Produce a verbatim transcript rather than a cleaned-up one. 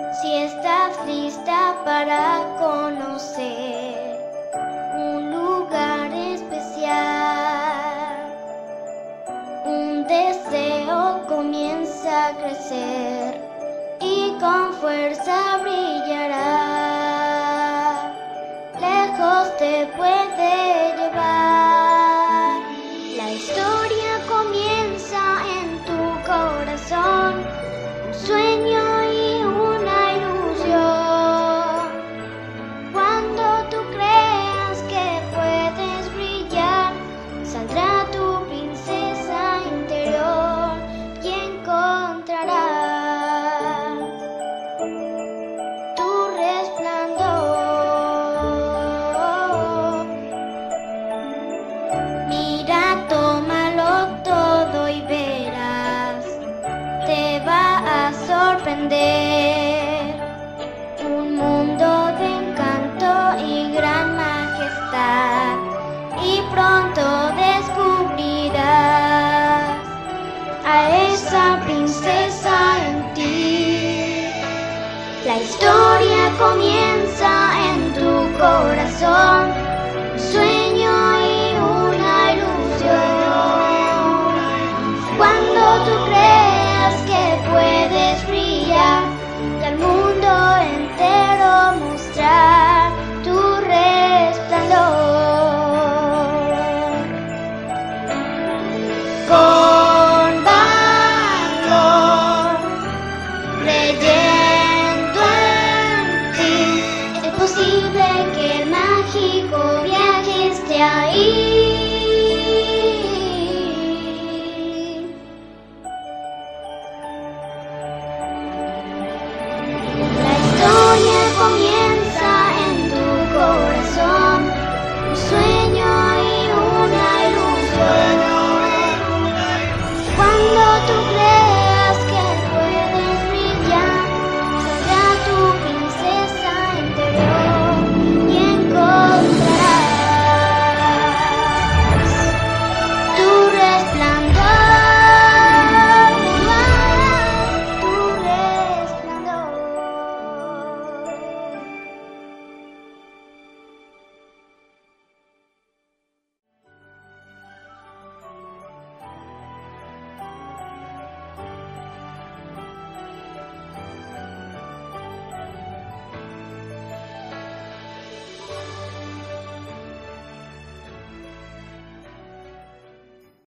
Si estás lista para conocer un lugar especial, un deseo comienza a crecer y con fuerza brillará. Lejos te puede llevar. La historia comienza en tu corazón, un sueño y una ilusión. Cuando tú creas que puedes brillar, saldrá tu princesa interior y encontrarás tu resplandor. Mira, tómalo todo y verás, te va a sorprender. Un mundo de encanto y gran majestad, y pronto descubrirás a esa princesa en ti. La historia comienza en tu corazón, un sueño y una ilusión. Cuando tú creas que puedes brillar y al mundo entero mostrar tu resplandor. Con valor, creyendo en ti, es posible que el mágico viaje esté ahí. La historia comienza en tu corazón, un sueño y una ilusión. Cuando tú creas que puedes brillar, saldrá tu princesa interior y encontrarás tu resplandor, tu resplandor.